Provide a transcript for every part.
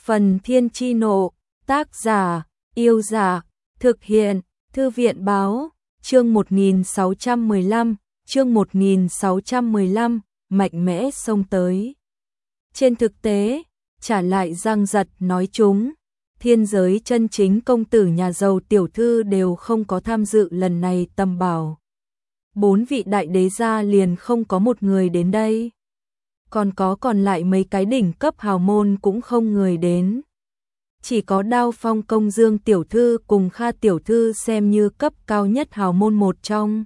Phần Thiên Chi Nộ, tác giả, Yêu Giả, thực hiện, Thư viện Báo, chương 1615, mạnh mẽ xông tới. Trên thực tế, trả lại Giang Giật nói chúng, thiên giới chân chính công tử nhà giàu tiểu thư đều không có tham dự lần này tầm bảo. 4 vị đại đế gia liền không có một người đến đây. Còn lại mấy cái đỉnh cấp hào môn cũng không người đến. Chỉ có Đao Phong công Dương tiểu thư cùng Kha tiểu thư xem như cấp cao nhất hào môn một trong.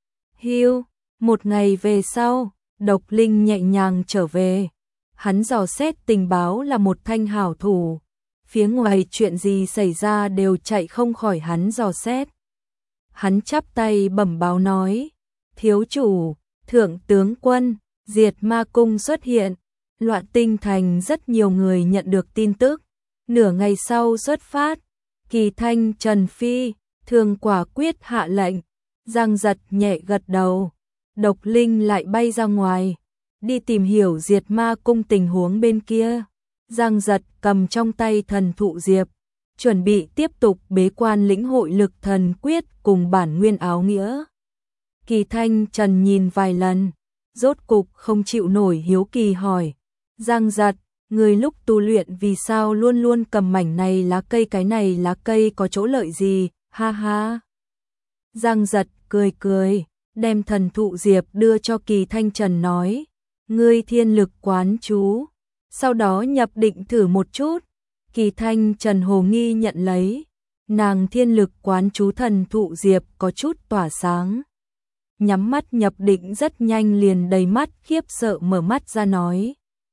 Một ngày về sau, Độc Linh nhẹ nhàng trở về. Hắn dò xét tình báo là một thanh hảo thủ. Phía ngoài chuyện gì xảy ra đều chạy không khỏi hắn dò xét. Hắn chắp tay bẩm báo nói, thiếu chủ, thượng tướng quân, Diệt Ma Cung xuất hiện. Loạn Tinh Thành rất nhiều người nhận được tin tức. Nửa ngày sau xuất phát, Kỳ Thanh Trần Phi, thường quả quyết hạ lệnh. Giang Giật nhẹ gật đầu. Độc Linh lại bay ra ngoài, đi tìm hiểu Diệt Ma Cung tình huống bên kia. Giang Giật cầm trong tay thần thụ diệp, chuẩn bị tiếp tục bế quan lĩnh hội lực thần quyết cùng bản nguyên áo nghĩa. Kỳ Thanh Trần nhìn vài lần, rốt cục không chịu nổi hiếu kỳ hỏi, Giang Giật, người lúc tu luyện vì sao luôn luôn cầm mảnh này lá cây, cái này lá cây có chỗ lợi gì, ha ha. Giang Giật cười cười, đem thần thụ diệp đưa cho Kỳ Thanh Trần nói, ngươi thiên lực quán chú, sau đó nhập định thử một chút. Kỳ Thanh Trần hồ nghi nhận lấy, nàng thiên lực quán chú thần thụ diệp có chút tỏa sáng. Nhắm mắt nhập định rất nhanh liền đầy mắt khiếp sợ mở mắt ra nói.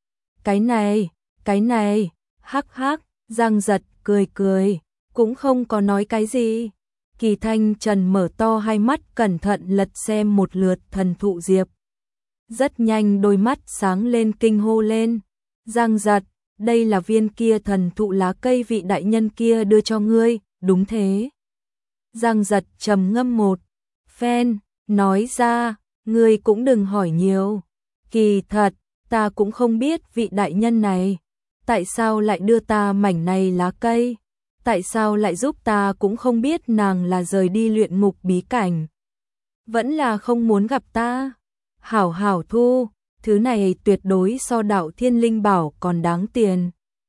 Cái này, hắc hắc, Giang Giật cười cười, cũng không có nói cái gì. Kỳ Thanh Trần mở to hai mắt cẩn thận lật xem một lượt thần thụ diệp. Rất nhanh đôi mắt sáng lên kinh hô lên. Giang Giật, đây là viên kia thần thụ lá cây vị đại nhân kia đưa cho ngươi, đúng thế. Giang Giật trầm ngâm một phen, nói ra, ngươi cũng đừng hỏi nhiều. Kỳ thật, ta cũng không biết vị đại nhân này, tại sao lại đưa ta mảnh này lá cây, tại sao lại giúp ta cũng không biết, nàng là rời đi luyện ngục bí cảnh, vẫn là không muốn gặp ta. Hảo hảo thu, thứ này tuyệt đối so đạo thiên linh bảo còn đáng tiền.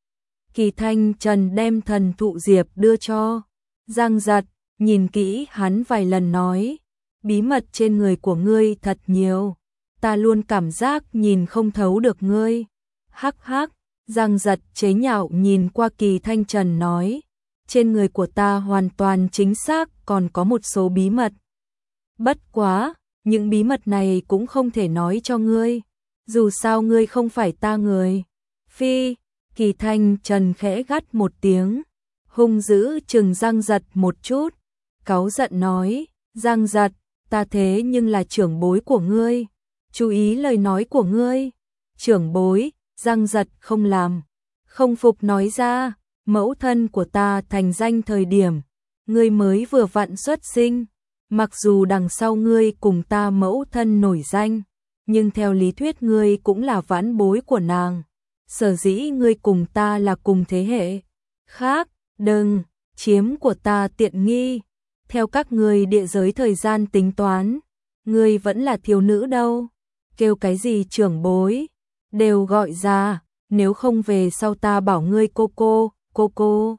Kỳ Thanh Trần đem thần thụ diệp đưa cho Giang Giật, nhìn kỹ hắn vài lần nói, bí mật trên người của ngươi thật nhiều, ta luôn cảm giác nhìn không thấu được ngươi. Hắc hắc, Giang Giật chế nhạo nhìn qua Kỳ Thanh Trần nói, trên người của ta hoàn toàn chính xác còn có một số bí mật. Bất quá, những bí mật này cũng không thể nói cho ngươi, dù sao ngươi không phải ta người. Phi, Kỳ Thanh Trần khẽ gắt một tiếng, hung dữ trừng Giang Giật một chút, cáu giận nói, Giang Giật, ta thế nhưng là trưởng bối của ngươi, chú ý lời nói của ngươi. Trưởng bối, Giang Giật không làm, không phục nói ra, mẫu thân của ta thành danh thời điểm, ngươi mới vừa vặn xuất sinh, mặc dù đằng sau ngươi cùng ta mẫu thân nổi danh, nhưng theo lý thuyết ngươi cũng là vãn bối của nàng, sở dĩ ngươi cùng ta là cùng thế hệ. Khác, đừng chiếm của ta tiện nghi, theo các ngươi địa giới thời gian tính toán, ngươi vẫn là thiếu nữ đâu, kêu cái gì trưởng bối, đều gọi ra, nếu không về sau ta bảo ngươi cô cô.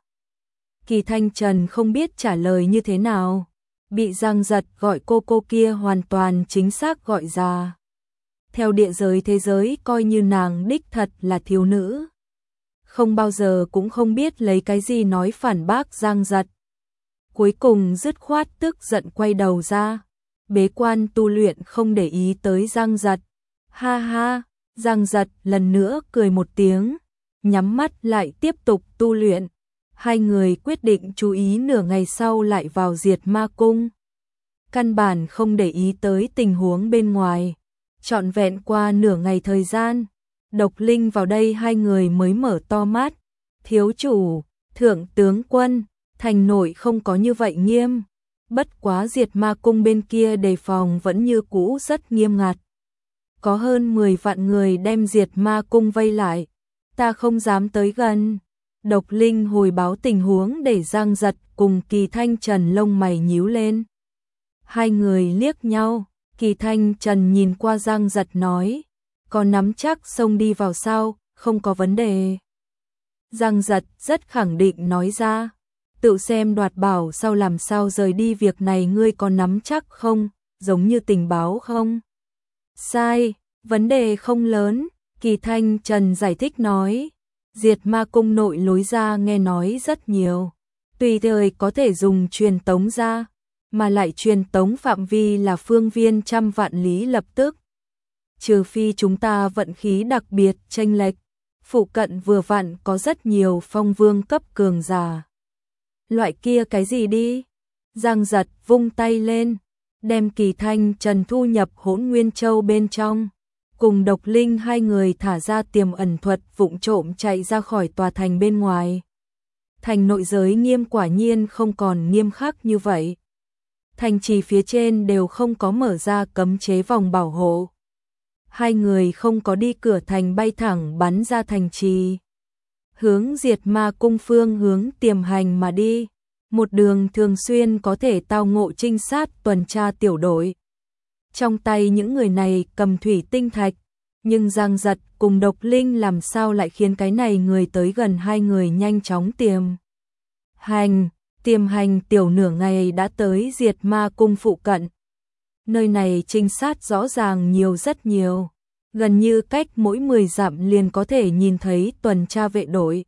Kỳ Thanh Trần không biết trả lời như thế nào, bị Giang Giật gọi cô kia hoàn toàn chính xác gọi ra. Theo địa giới thế giới coi như nàng đích thật là thiếu nữ, không bao giờ cũng không biết lấy cái gì nói phản bác Giang Giật. Cuối cùng dứt khoát tức giận quay đầu ra, bế quan tu luyện không để ý tới Giang Giật. Ha ha, Giang Giật lần nữa cười một tiếng, nhắm mắt lại tiếp tục tu luyện. Hai người quyết định chú ý nửa ngày sau lại vào Diệt Ma Cung. Căn bản không để ý tới tình huống bên ngoài. Trọn vẹn qua nửa ngày thời gian, Độc Linh vào đây hai người mới mở to mắt. Thiếu chủ, thượng tướng quân, thành nội không có như vậy nghiêm. Bất quá Diệt Ma Cung bên kia đề phòng vẫn như cũ rất nghiêm ngặt. Có hơn 10 vạn người đem Diệt Ma Cung vây lại, ta không dám tới gần. Độc Linh hồi báo tình huống để Giang Giật cùng Kỳ Thanh Trần lông mày nhíu lên. Hai người liếc nhau, Kỳ Thanh Trần nhìn qua Giang Giật nói, có nắm chắc xông đi vào sao, không có vấn đề. Giang Giật rất khẳng định nói ra, tự xem đoạt bảo sau làm sao rời đi, việc này ngươi có nắm chắc không, giống như tình báo không? Sai, vấn đề không lớn, Kỳ Thanh Trần giải thích nói, Diệt Ma Cung nội lối ra nghe nói rất nhiều, tùy thời có thể dùng truyền tống ra, mà lại truyền tống phạm vi là phương viên 100 vạn lý lập tức. Trừ phi chúng ta vận khí đặc biệt chênh lệch, phụ cận vừa vặn có rất nhiều phong vương cấp cường giả. Loại kia cái gì đi? Giang Giật vung tay lên, đem Kỳ Thanh Trần thu nhập Hỗn Nguyên Châu bên trong, cùng Độc Linh hai người thả ra tiềm ẩn thuật vụng trộm chạy ra khỏi tòa thành bên ngoài. Thành nội giới nghiêm quả nhiên không còn nghiêm khắc như vậy. Thành trì phía trên đều không có mở ra cấm chế vòng bảo hộ. Hai người không có đi cửa thành, bay thẳng bắn ra thành trì, hướng Diệt Ma Cung phương hướng tiềm hành mà đi. Một đường thường xuyên có thể tao ngộ trinh sát tuần tra tiểu đội. Trong tay những người này cầm thủy tinh thạch, nhưng Giang Giật cùng Độc Linh làm sao lại khiến cái này người tới gần hai người nhanh chóng tiềm hành tiểu nửa ngày đã tới Diệt Ma Cung phụ cận. Nơi này trinh sát rõ ràng nhiều, rất nhiều, gần như cách mỗi 10 dặm liền có thể nhìn thấy tuần tra vệ đội.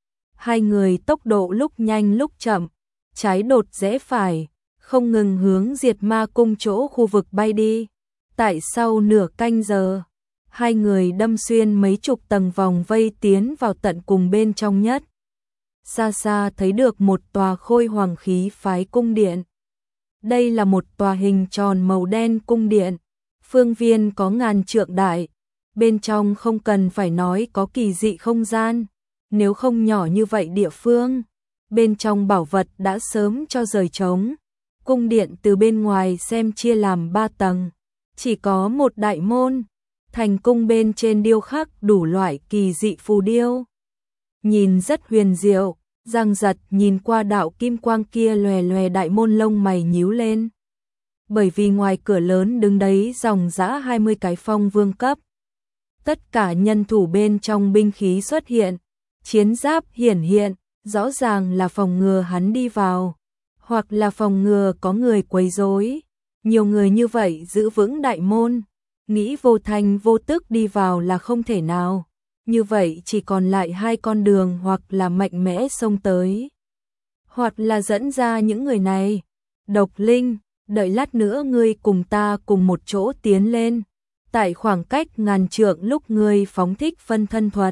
Hai người tốc độ lúc nhanh lúc chậm, trái đột rẽ phải, không ngừng hướng Diệt Ma Cung chỗ khu vực bay đi. Tại sau nửa canh giờ, hai người đâm xuyên mấy chục tầng vòng vây tiến vào tận cùng bên trong nhất. Xa xa thấy được một tòa Khôi Hoàng khí phái cung điện. Đây là một tòa hình tròn màu đen cung điện, phương viên có 1000 trượng đại, bên trong không cần phải nói có kỳ dị không gian, nếu không nhỏ như vậy địa phương, bên trong bảo vật đã sớm cho rời trống. Cung điện từ bên ngoài xem chia làm 3 tầng, chỉ có một đại môn, thành cung bên trên điêu khắc đủ loại kỳ dị phù điêu, nhìn rất huyền diệu. Giang Giật nhìn qua đạo kim quang kia lòe lòe đại môn, lông mày nhíu lên. Bởi vì ngoài cửa lớn đứng đấy dòng dã 20 cái phong vương cấp. Tất cả nhân thủ bên trong binh khí xuất hiện, chiến giáp hiển hiện, rõ ràng là phòng ngừa hắn đi vào, hoặc là phòng ngừa có người quấy rối. Nhiều người như vậy giữ vững đại môn, nghĩ vô thanh vô tức đi vào là không thể nào. Như vậy chỉ còn lại hai con đường, hoặc là mạnh mẽ xông tới, hoặc là dẫn ra những người này. Độc Linh, đợi lát nữa ngươi cùng ta cùng một chỗ tiến lên, tại khoảng cách 1000 trượng lúc ngươi phóng thích phân thân thuật.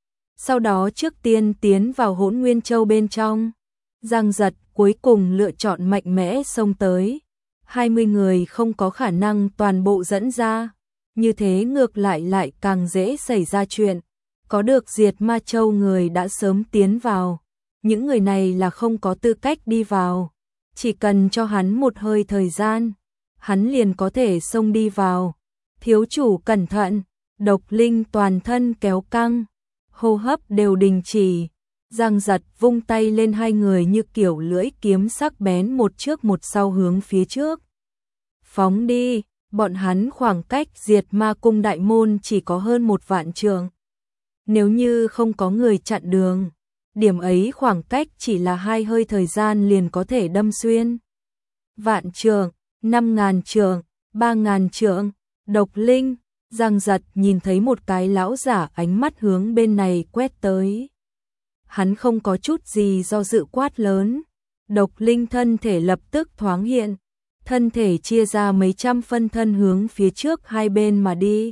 Sau đó trước tiên tiến vào Hỗn Nguyên Châu bên trong. Giang Giật cuối cùng lựa chọn mạnh mẽ xông tới. 20 người không có khả năng toàn bộ dẫn ra, như thế ngược lại càng dễ xảy ra chuyện. Có được Diệt Ma Châu người đã sớm tiến vào, những người này là không có tư cách đi vào, chỉ cần cho hắn một hơi thời gian, hắn liền có thể xông đi vào. Thiếu chủ cẩn thận, Độc Linh toàn thân kéo căng, hô hấp đều đình chỉ. Giang Giật vung tay lên, hai người như kiểu lưỡi kiếm sắc bén một trước một sau hướng phía trước phóng đi. Bọn hắn khoảng cách Diệt Ma Cung đại môn chỉ có hơn 1 vạn trượng. Nếu như không có người chặn đường, điểm ấy khoảng cách chỉ là 2 hơi thời gian liền có thể đâm xuyên. Vạn trượng, 5000 trượng, 3000 trượng. Độc Linh, Giang Giật nhìn thấy một cái lão giả ánh mắt hướng bên này quét tới. Hắn không có chút gì do dự quát lớn. Độc Linh thân thể lập tức thoáng hiện, thân thể chia ra mấy trăm phân thân hướng phía trước hai bên mà đi.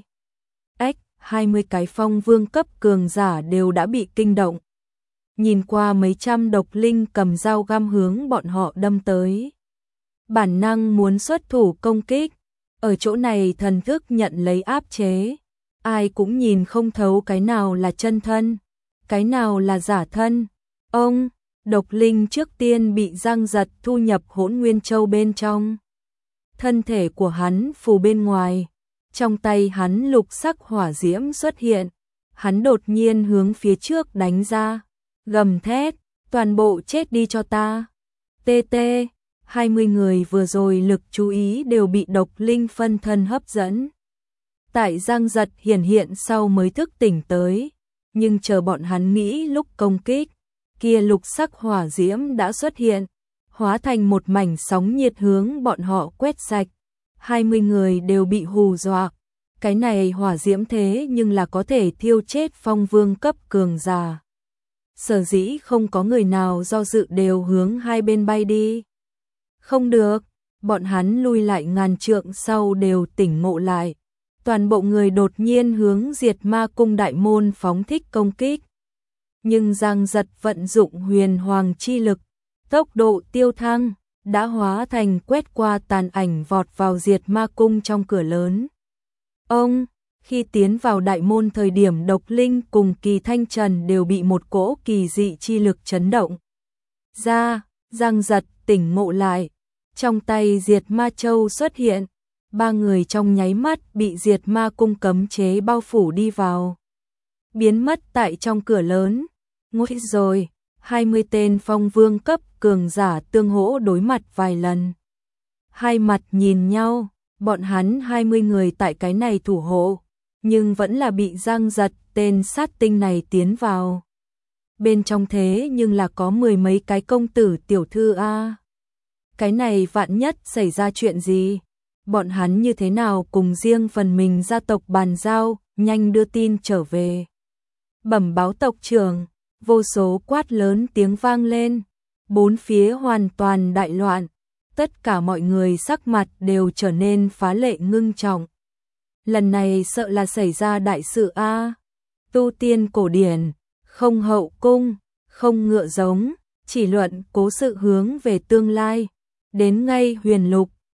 20 cái phong vương cấp cường giả đều đã bị kinh động. Nhìn qua mấy trăm Độc Linh cầm dao găm hướng bọn họ đâm tới. Bản năng muốn xuất thủ công kích. Ở chỗ này thần thức nhận lấy áp chế. Ai cũng nhìn không thấu cái nào là chân thân, cái nào là giả thân. Ông, Độc Linh trước tiên bị Giang Giật thu nhập Hỗn Nguyên Châu bên trong. Thân thể của hắn phù bên ngoài. Trong tay hắn lục sắc hỏa diễm xuất hiện, hắn đột nhiên hướng phía trước đánh ra, gầm thét, toàn bộ chết đi cho ta. TT, 20 người vừa rồi lực chú ý đều bị độc linh phân thân hấp dẫn. Tại Giang Giật hiện sau mới thức tỉnh tới, nhưng chờ bọn hắn nghĩ lúc công kích, kia lục sắc hỏa diễm đã xuất hiện, hóa thành một mảnh sóng nhiệt hướng bọn họ quét sạch. 20 người đều bị hù dọa. Cái này hỏa diễm thế nhưng là có thể thiêu chết phong vương cấp cường giả. Sở dĩ không có người nào do dự đều hướng hai bên bay đi. Không được, bọn hắn lui lại ngàn trượng sau đều tỉnh ngộ lại. Toàn bộ người đột nhiên hướng Diệt Ma Cung đại môn phóng thích công kích. Nhưng Giang Giật vận dụng huyền hoàng chi lực, tốc độ tiêu thăng, đã hóa thành quét qua tàn ảnh vọt vào Diệt Ma Cung trong cửa lớn. Ông, khi tiến vào đại môn thời điểm Độc Linh cùng Kỳ Thanh Trần đều bị một cỗ kỳ dị chi lực chấn động. Giang Giật tỉnh ngộ lại, trong tay Diệt Ma Châu xuất hiện, ba người trong nháy mắt bị Diệt Ma Cung cấm chế bao phủ đi vào. Biến mất tại trong cửa lớn. Ngồi rồi, 20 tên phong vương cấp cường giả tương hỗ đối mặt vài lần. Hai mặt nhìn nhau, bọn hắn 20 người tại cái này thủ hộ, nhưng vẫn là bị Giang Giật tên sát tinh này tiến vào. Bên trong thế nhưng là có mười mấy cái công tử tiểu thư a. Cái này vạn nhất xảy ra chuyện gì? Bọn hắn như thế nào cùng riêng phần mình gia tộc bàn giao, nhanh đưa tin trở về. Bẩm báo tộc trưởng, vô số quát lớn tiếng vang lên, bốn phía hoàn toàn đại loạn, tất cả mọi người sắc mặt đều trở nên phá lệ ngưng trọng. Lần này sợ là xảy ra đại sự a. Tu tiên cổ điển, không hậu cung, không ngựa giống, chỉ luận cố sự hướng về tương lai, đến ngay huyền lục,